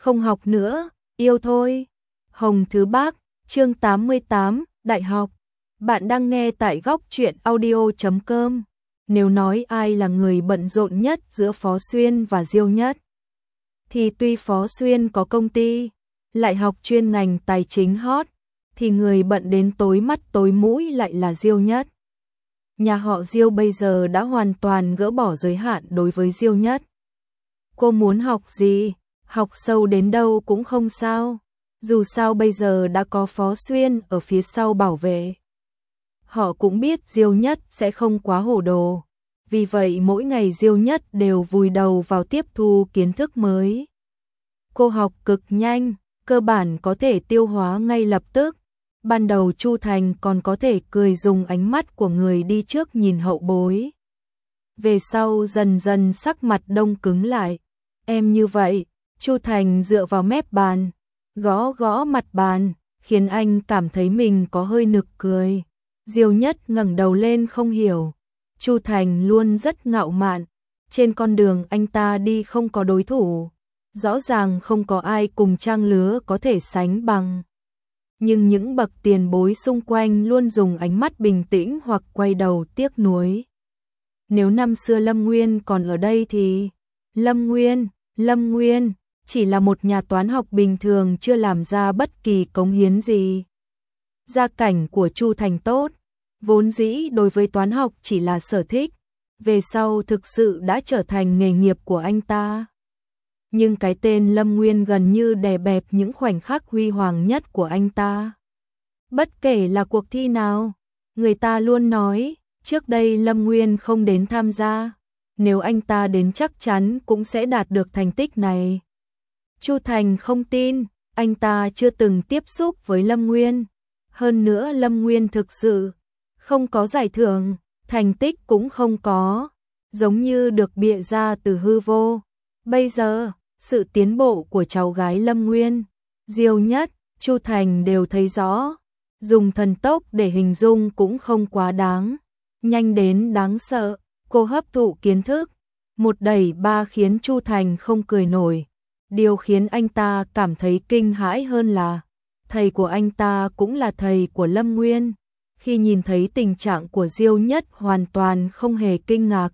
không học nữa, yêu thôi. Hồng Thứ Bác, chương 88, Đại học. Bạn đang nghe tại góc truyện audio.com. Nếu nói ai là người bận rộn nhất giữa Phó Xuyên và Diêu Nhất, thì tuy Phó Xuyên có công ty, lại học chuyên ngành tài chính hot, thì người bận đến tối mắt tối mũi lại là Diêu Nhất. Nhà họ Diêu bây giờ đã hoàn toàn gỡ bỏ giới hạn đối với Diêu Nhất. Cô muốn học gì, học sâu đến đâu cũng không sao, dù sao bây giờ đã có Phó Xuyên ở phía sau bảo vệ. Họ cũng biết Diêu Nhất sẽ không quá hồ đồ, vì vậy mỗi ngày Diêu Nhất đều vùi đầu vào tiếp thu kiến thức mới. Cô học cực nhanh, cơ bản có thể tiêu hóa ngay lập tức. Ban đầu Chu Thành còn có thể cười dùng ánh mắt của người đi trước nhìn hậu bối. Về sau dần dần sắc mặt đông cứng lại. Em như vậy, Chu Thành dựa vào mép bàn, gõ gõ mặt bàn, khiến anh cảm thấy mình có hơi nực cười. Diêu Nhất ngẩng đầu lên không hiểu. Chu Thành luôn rất ngạo mạn, trên con đường anh ta đi không có đối thủ, rõ ràng không có ai cùng trang lứa có thể sánh bằng. Nhưng những bậc tiền bối xung quanh luôn dùng ánh mắt bình tĩnh hoặc quay đầu tiếc nuối. Nếu năm xưa Lâm Nguyên còn ở đây thì Lâm Nguyên chỉ là một nhà toán học bình thường chưa làm ra bất kỳ cống hiến gì. Gia cảnh của Chu Thành tốt, vốn dĩ đối với toán học chỉ là sở thích, về sau thực sự đã trở thành nghề nghiệp của anh ta. Nhưng cái tên Lâm Nguyên gần như đè bẹp những khoảnh khắc huy hoàng nhất của anh ta. Bất kể là cuộc thi nào, người ta luôn nói, trước đây Lâm Nguyên không đến tham gia, nếu anh ta đến chắc chắn cũng sẽ đạt được thành tích này. Chu Thành không tin, anh ta chưa từng tiếp xúc với Lâm Nguyên. Hơn nữa Lâm Nguyên thực sự không có giải thưởng, thành tích cũng không có, giống như được bịa ra từ hư vô. Bây giờ, sự tiến bộ của cháu gái Lâm Nguyên, Diêu Nhất, Chu Thành đều thấy rõ, dùng thần tốc để hình dung cũng không quá đáng, nhanh đến đáng sợ. Cô hấp thụ kiến thức, một đẩy ba khiến Chu Thành không cười nổi. Điều khiến anh ta cảm thấy kinh hãi hơn là thầy của anh ta cũng là thầy của Lâm Nguyên. Khi nhìn thấy tình trạng của Diêu Nhất hoàn toàn không hề kinh ngạc,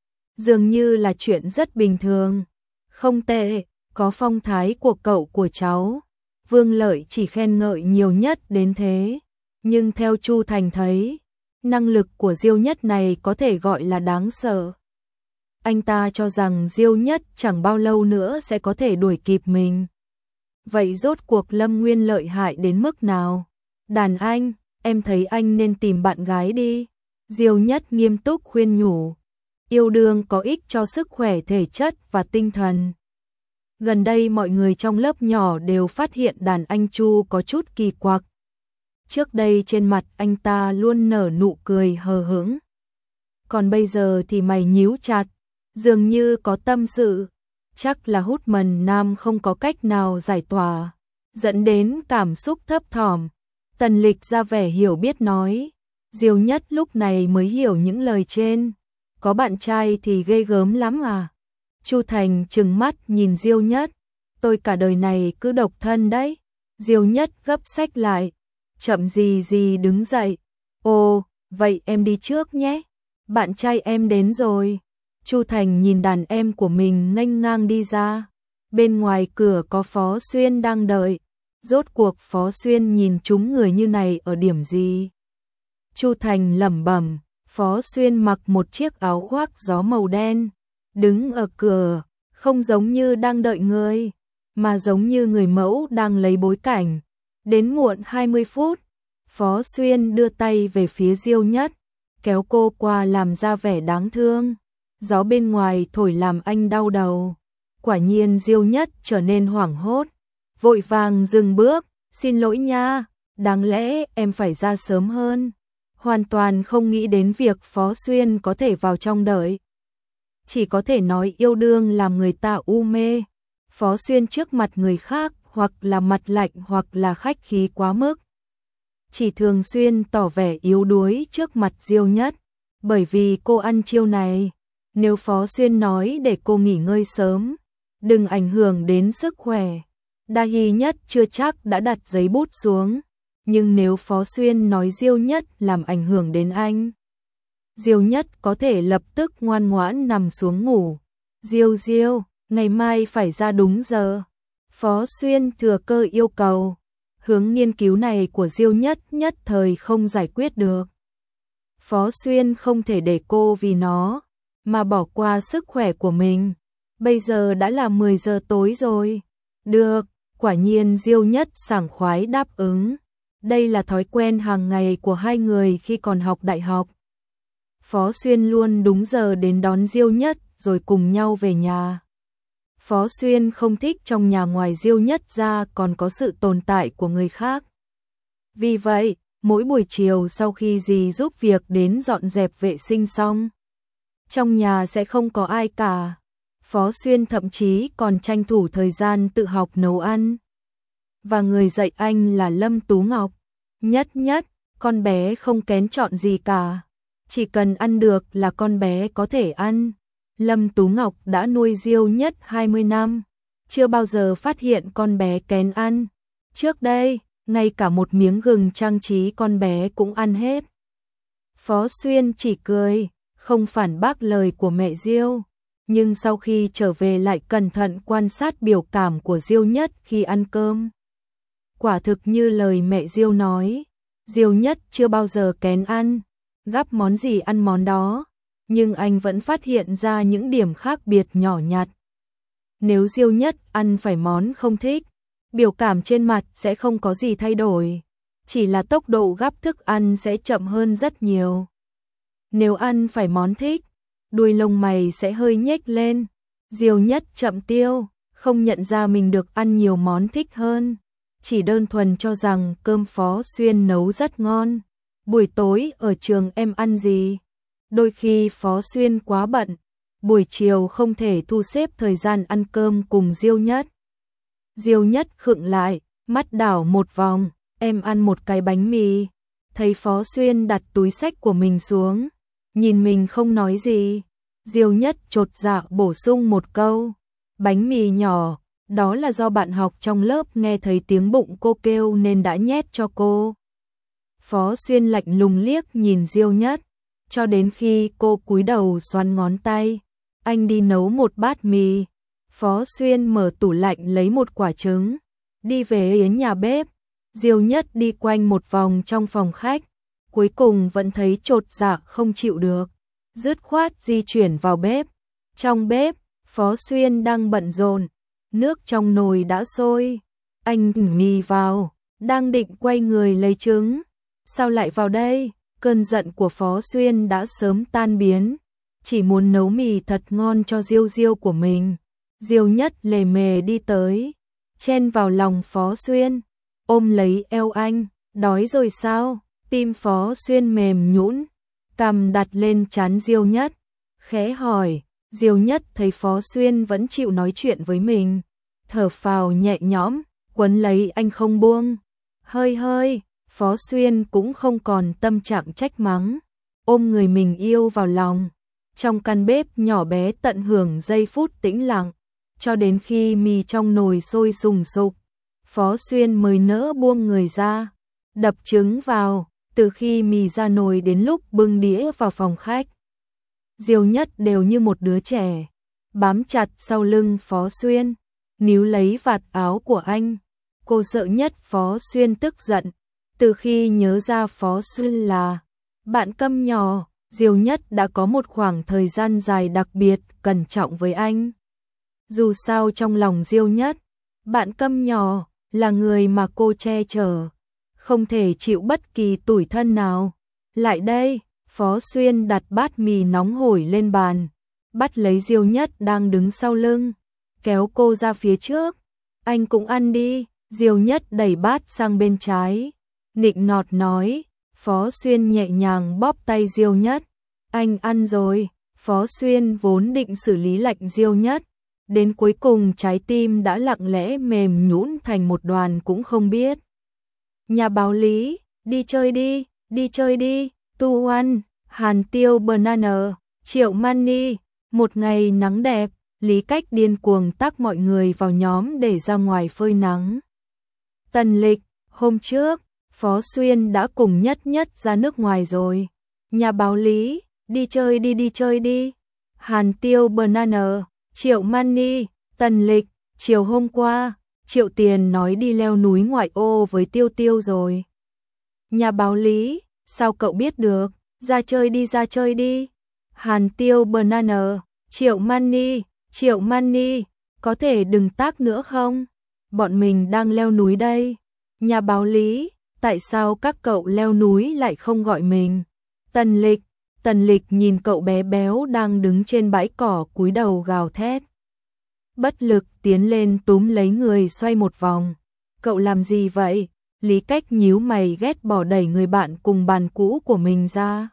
dường như là chuyện rất bình thường. Không tệ, có phong thái của cậu của cháu. Vương Lợi chỉ khen ngợi nhiều nhất đến thế, nhưng theo Chu Thành thấy, năng lực của Diêu Nhất này có thể gọi là đáng sợ. Anh ta cho rằng Diêu Nhất chẳng bao lâu nữa sẽ có thể đuổi kịp mình. Vậy rốt cuộc Lâm Nguyên lợi hại đến mức nào? Đàn anh, em thấy anh nên tìm bạn gái đi. Diêu Nhất nghiêm túc khuyên nhủ. Yêu đương có ích cho sức khỏe thể chất và tinh thần. Gần đây mọi người trong lớp nhỏ đều phát hiện đàn anh Chu có chút kỳ quặc. Trước đây trên mặt anh ta luôn nở nụ cười hờ hững, còn bây giờ thì mày nhíu chặt, dường như có tâm sự. Chắc là hút mần nam không có cách nào giải tỏa, dẫn đến cảm xúc thấp thỏm. Tần Lịch ra vẻ hiểu biết nói. Diêu Nhất lúc này mới hiểu những lời trên. Có bạn trai thì ghê gớm lắm à? Chu Thành trừng mắt nhìn Diêu Nhất. Tôi cả đời này cứ độc thân đấy. Diêu Nhất gấp sách lại, chậm gì gì đứng dậy. Ồ, vậy em đi trước nhé. Bạn trai em đến rồi. Chu Thành nhìn đàn em của mình nghênh ngang đi ra. Bên ngoài cửa có Phó Xuyên đang đợi. Rốt cuộc Phó Xuyên nhìn chúng người như này ở điểm gì? Chu Thành lẩm bẩm. Phó Xuyên mặc một chiếc áo khoác gió màu đen, đứng ở cửa, không giống như đang đợi người, mà giống như người mẫu đang lấy bối cảnh. Đến muộn 20 phút, Phó Xuyên đưa tay về phía Diêu Nhất, kéo cô qua làm ra vẻ đáng thương. Gió bên ngoài thổi làm anh đau đầu. Quả nhiên Diêu Nhất trở nên hoảng hốt, vội vàng dừng bước. Xin lỗi nha, đáng lẽ em phải ra sớm hơn. Hoàn toàn không nghĩ đến việc Phó Xuyên có thể vào trong đợi. Chỉ có thể nói yêu đương làm người ta u mê. Phó Xuyên trước mặt người khác hoặc là mặt lạnh hoặc là khách khí quá mức. Chỉ thường xuyên tỏ vẻ yếu đuối trước mặt Diêu Nhất. Bởi vì cô ăn chiêu này, nếu Phó Xuyên nói để cô nghỉ ngơi sớm, đừng ảnh hưởng đến sức khỏe, Đa Hy Nhất chưa chắc đã đặt giấy bút xuống, nhưng nếu Phó Xuyên nói Diêu Nhất làm ảnh hưởng đến anh, Diêu Nhất có thể lập tức ngoan ngoãn nằm xuống ngủ. Diêu, ngày mai phải ra đúng giờ. Phó Xuyên thừa cơ yêu cầu. Hướng nghiên cứu này của Diêu Nhất nhất thời không giải quyết được. Phó Xuyên không thể để cô vì nó mà bỏ qua sức khỏe của mình. Bây giờ đã là 10 giờ tối rồi. Được, quả nhiên Diêu Nhất sảng khoái đáp ứng. Đây là thói quen hàng ngày của hai người khi còn học đại học. Phó Xuyên luôn đúng giờ đến đón Diêu Nhất rồi cùng nhau về nhà. Phó Xuyên không thích trong nhà ngoài Diêu Nhất ra còn có sự tồn tại của người khác. Vì vậy, mỗi buổi chiều sau khi dì giúp việc đến dọn dẹp vệ sinh xong, trong nhà sẽ không có ai cả. Phó Xuyên thậm chí còn tranh thủ thời gian tự học nấu ăn. Và người dạy anh là Lâm Tú Ngọc. Nhất, con bé không kén chọn gì cả. Chỉ cần ăn được là con bé có thể ăn. Lâm Tú Ngọc đã nuôi Diêu Nhất 20 năm, chưa bao giờ phát hiện con bé kén ăn. Trước đây, ngay cả một miếng gừng trang trí con bé cũng ăn hết. Phó Xuyên chỉ cười, không phản bác lời của mẹ Diêu, nhưng sau khi trở về lại cẩn thận quan sát biểu cảm của Diêu Nhất khi ăn cơm. Quả thực như lời mẹ Diêu nói, Diêu Nhất chưa bao giờ kén ăn, gắp món gì ăn món đó, nhưng anh vẫn phát hiện ra những điểm khác biệt nhỏ nhặt. Nếu Diêu Nhất ăn phải món không thích, biểu cảm trên mặt sẽ không có gì thay đổi, chỉ là tốc độ gắp thức ăn sẽ chậm hơn rất nhiều. Nếu ăn phải món thích, đuôi lông mày sẽ hơi nhếch lên. Diêu Nhất chậm tiêu, không nhận ra mình được ăn nhiều món thích hơn, chỉ đơn thuần cho rằng cơm Phó Xuyên nấu rất ngon. Buổi tối ở trường em ăn gì? Đôi khi Phó Xuyên quá bận, buổi chiều không thể thu xếp thời gian ăn cơm cùng Diêu Nhất. Diêu Nhất khựng lại, mắt đảo một vòng, em ăn một cái bánh mì. Thấy Phó Xuyên đặt túi xách của mình xuống, nhìn mình không nói gì, Diêu Nhất chột dạ bổ sung một câu, bánh mì nhỏ, đó là do bạn học trong lớp nghe thấy tiếng bụng cô kêu nên đã nhét cho cô. Phó Xuyên lạnh lùng liếc nhìn Diêu Nhất, cho đến khi cô cúi đầu xoắn ngón tay, anh đi nấu một bát mì. Phó Xuyên mở tủ lạnh lấy một quả trứng, đi về yến nhà bếp. Diêu Nhất đi quanh một vòng trong phòng khách, cuối cùng vẫn thấy chột dạ không chịu được, dứt khoát di chuyển vào bếp. Trong bếp, Phó Xuyên đang bận rộn, nước trong nồi đã sôi, anh mì vào, đang định quay người lấy trứng. Sao lại vào đây? Cơn giận của Phó Xuyên đã sớm tan biến, chỉ muốn nấu mì thật ngon cho Diêu của mình. Diêu Nhất lề mề đi tới, chen vào lòng Phó Xuyên, ôm lấy eo anh, đói rồi sao? Tim Phó Xuyên mềm nhũn, cằm đặt lên trán Diêu Nhất, khẽ hỏi. Diêu Nhất thấy Phó Xuyên vẫn chịu nói chuyện với mình, thở phào nhẹ nhõm, quấn lấy anh không buông. Hơi, Phó Xuyên cũng không còn tâm trạng trách mắng, ôm người mình yêu vào lòng. Trong căn bếp nhỏ bé tận hưởng giây phút tĩnh lặng, cho đến khi mì trong nồi sôi sùng sục, Phó Xuyên mới nỡ buông người ra, đập trứng vào. Từ khi mì ra nồi đến lúc bưng đĩa vào phòng khách, Diêu Nhất đều như một đứa trẻ, bám chặt sau lưng Phó Xuyên, níu lấy vạt áo của anh. Cô sợ nhất Phó Xuyên tức giận, từ khi nhớ ra Phó Xuyên là bạn câm nhỏ, Diêu Nhất đã có một khoảng thời gian dài đặc biệt cẩn trọng với anh. Dù sao trong lòng Diêu Nhất, bạn câm nhỏ là người mà cô che chở, không thể chịu bất kỳ tủi thân nào. Lại đây, Phó Xuyên đặt bát mì nóng hổi lên bàn, bắt lấy Diêu Nhất đang đứng sau lưng, kéo cô ra phía trước. Anh cũng ăn đi. Diêu Nhất đẩy bát sang bên trái, nịnh nọt nói. Phó Xuyên nhẹ nhàng bóp tay Diêu Nhất. Anh ăn rồi. Phó Xuyên vốn định xử lý lạnh Diêu Nhất, đến cuối cùng trái tim đã lặng lẽ mềm nhũn thành một đoàn cũng không biết. Nhà báo Lý, đi chơi đi, Tu Oan, Hàn Tiêu Banana, Triệu Mani, một ngày nắng đẹp, Lý Cách điên cuồng tắc mọi người vào nhóm để ra ngoài phơi nắng. Tần Lịch, hôm trước, Phó Xuyên đã cùng Nhất Nhất ra nước ngoài rồi. Nhà báo Lý, đi chơi đi. Hàn Tiêu Banana, Triệu Mani, Tần Lịch, chiều hôm qua, Triệu Tiền nói đi leo núi ngoại ô với Tiêu Tiêu rồi. Nhà báo Lý, sao cậu biết được, ra chơi đi. Hàn Tiêu Banana, Triệu Mani, có thể đừng tác nữa không? Bọn mình đang leo núi đây. Nhà báo Lý, tại sao các cậu leo núi lại không gọi mình? Tần Lịch nhìn cậu bé béo đang đứng trên bãi cỏ cúi đầu gào thét. Bất lực tiến lên túm lấy người xoay một vòng. Cậu làm gì vậy? Lý Cách nhíu mày ghét bỏ đẩy người bạn cùng bàn cũ của mình ra.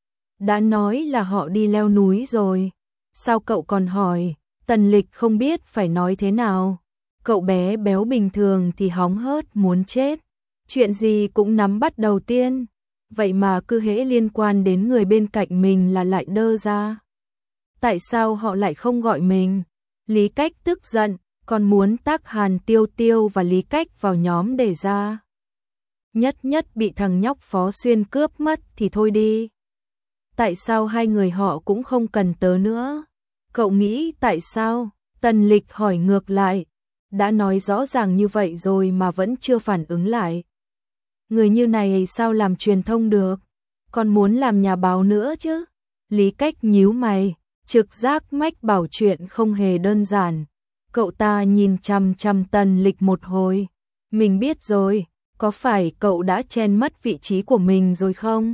Đã nói là họ đi leo núi rồi. Sao cậu còn hỏi? Tần Lịch không biết phải nói thế nào. Cậu bé béo bình thường thì hóng hớt muốn chết. Chuyện gì cũng nắm bắt đầu tiên. Vậy mà cứ hễ liên quan đến người bên cạnh mình là lại đơ ra. Tại sao họ lại không gọi mình? Lý Cách tức giận, còn muốn tác Hàn Tiêu Tiêu và Lý Cách vào nhóm để ra. Nhất Nhất bị thằng nhóc Phó Xuyên cướp mất thì thôi đi. Tại sao hai người họ cũng không cần tớ nữa? Cậu nghĩ tại sao? Tần Lịch hỏi ngược lại. Đã nói rõ ràng như vậy rồi mà vẫn chưa phản ứng lại. Người như này sao làm truyền thông được? Còn muốn làm nhà báo nữa chứ? Lý Cách nhíu mày, trực giác mách bảo chuyện không hề đơn giản. Cậu ta nhìn chằm chằm Tần Lịch một hồi. Mình biết rồi, có phải cậu đã chen mất vị trí của mình rồi không?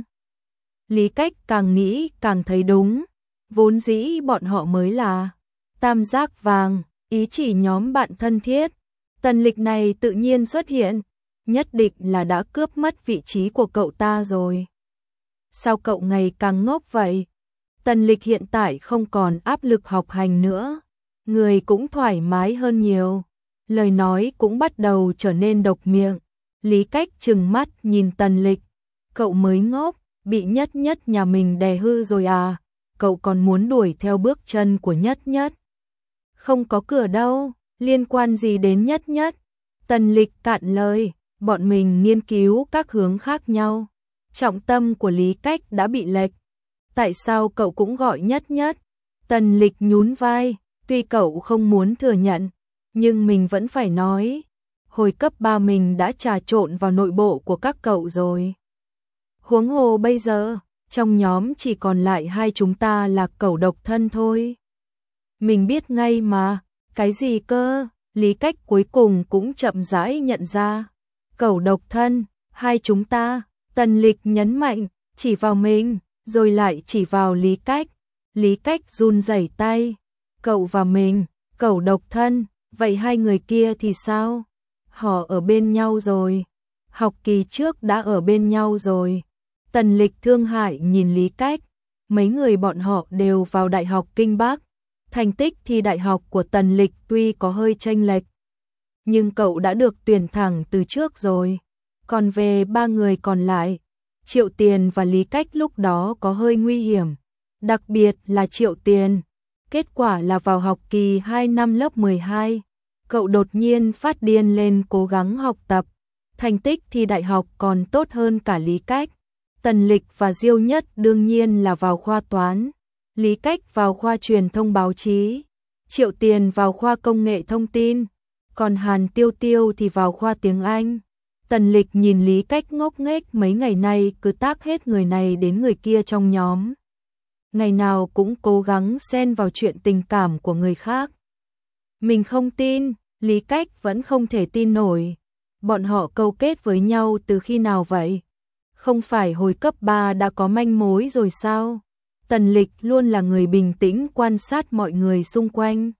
Lý Cách càng nghĩ càng thấy đúng. Vốn dĩ bọn họ mới là tam giác vàng, ý chỉ nhóm bạn thân thiết. Tần Lịch này tự nhiên xuất hiện, nhất định là đã cướp mất vị trí của cậu ta rồi. Sao cậu ngày càng ngốc vậy? Tần Lịch hiện tại không còn áp lực học hành nữa, người cũng thoải mái hơn nhiều, lời nói cũng bắt đầu trở nên độc miệng. Lý Cách trừng mắt nhìn Tần Lịch, cậu mới ngốc, bị Nhất Nhất nhà mình đè hư rồi à? Cậu còn muốn đuổi theo bước chân của Nhất Nhất? Không có cửa đâu, liên quan gì đến Nhất Nhất? Tần Lịch cạn lời, bọn mình nghiên cứu các hướng khác nhau. Trọng tâm của Lý Cách đã bị lệch. Tại sao cậu cũng gọi Nhất Nhất? Tần Lịch nhún vai, tuy cậu không muốn thừa nhận, nhưng mình vẫn phải nói. Hồi cấp 3 mình đã trà trộn vào nội bộ của các cậu rồi. Huống hồ bây giờ, trong nhóm chỉ còn lại hai chúng ta là cẩu độc thân thôi. Mình biết ngay mà, cái gì cơ? Lý Cách cuối cùng cũng chậm rãi nhận ra. Cẩu độc thân, hai chúng ta. Tần Lịch nhấn mạnh, chỉ vào mình, rồi lại chỉ vào Lý Cách. Lý Cách run rẩy tay. Cậu và mình, cẩu độc thân, vậy hai người kia thì sao? Họ ở bên nhau rồi. Học kỳ trước đã ở bên nhau rồi. Tần Lịch thương hại nhìn Lý Cách. Mấy người bọn họ đều vào Đại học Kinh Bắc. Thành tích thi đại học của Tần Lịch tuy có hơi chênh lệch, nhưng cậu đã được tuyển thẳng từ trước rồi. Còn về ba người còn lại, Triệu Tiền và Lý Cách lúc đó có hơi nguy hiểm, đặc biệt là Triệu Tiền. Kết quả là vào học kỳ 2 năm lớp 12, cậu đột nhiên phát điên lên cố gắng học tập. Thành tích thi đại học còn tốt hơn cả Lý Cách. Tần Lịch và Diêu Nhất đương nhiên là vào khoa toán, Lý Cách vào khoa truyền thông báo chí, Triệu Tiền vào khoa công nghệ thông tin, còn Hàn Tiêu Tiêu thì vào khoa tiếng Anh. Tần Lịch nhìn Lý Cách ngốc nghếch mấy ngày nay cứ tác hết người này đến người kia trong nhóm. Ngày nào cũng cố gắng xen vào chuyện tình cảm của người khác. Mình không tin, Lý Cách vẫn không thể tin nổi. Bọn họ câu kết với nhau từ khi nào vậy? Không phải hồi cấp 3 đã có manh mối rồi sao? Tần Lịch luôn là người bình tĩnh quan sát mọi người xung quanh.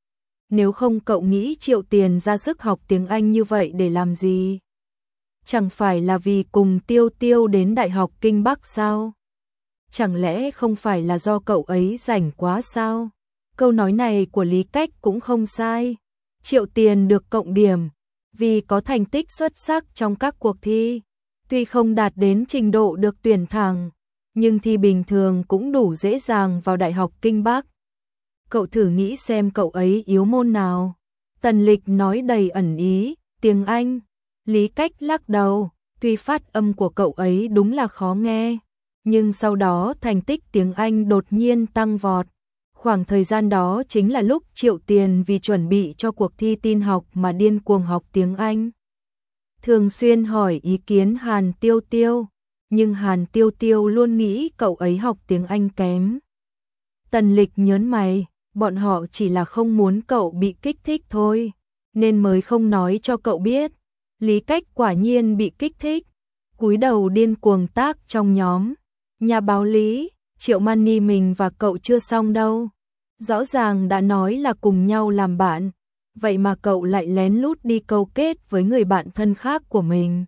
Nếu không cậu nghĩ Triệu Tiền ra sức học tiếng Anh như vậy để làm gì? Chẳng phải là vì cùng Tiêu Tiêu đến Đại học Kinh Bắc sao? Chẳng lẽ không phải là do cậu ấy rảnh quá sao? Câu nói này của Lý Cách cũng không sai. Triệu Tiền được cộng điểm vì có thành tích xuất sắc trong các cuộc thi. Tuy không đạt đến trình độ được tuyển thẳng, nhưng thi bình thường cũng đủ dễ dàng vào Đại học Kinh Bắc. cậu thử nghĩ xem cậu ấy yếu môn nào. Tần Lịch nói đầy ẩn ý, tiếng Anh. Lý Cách lắc đầu, tuy phát âm của cậu ấy đúng là khó nghe, nhưng sau đó thành tích tiếng Anh đột nhiên tăng vọt. Khoảng thời gian đó chính là lúc Triệu Tiền vì chuẩn bị cho cuộc thi tin học mà điên cuồng học tiếng Anh. Thường xuyên hỏi ý kiến Hàn Tiêu Tiêu, nhưng Hàn Tiêu Tiêu luôn nghĩ cậu ấy học tiếng Anh kém. Tần Lịch nhớn mày, bọn họ chỉ là không muốn cậu bị kích thích thôi, nên mới không nói cho cậu biết. Lý Cách quả nhiên bị kích thích, cúi đầu điên cuồng tác trong nhóm. Nhà báo Lý, Triệu Mani mình và cậu chưa xong đâu. Rõ ràng đã nói là cùng nhau làm bạn, vậy mà cậu lại lén lút đi câu kết với người bạn thân khác của mình.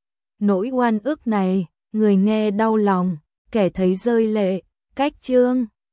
Nỗi oan ức này, người nghe đau lòng, kẻ thấy rơi lệ. Cách chương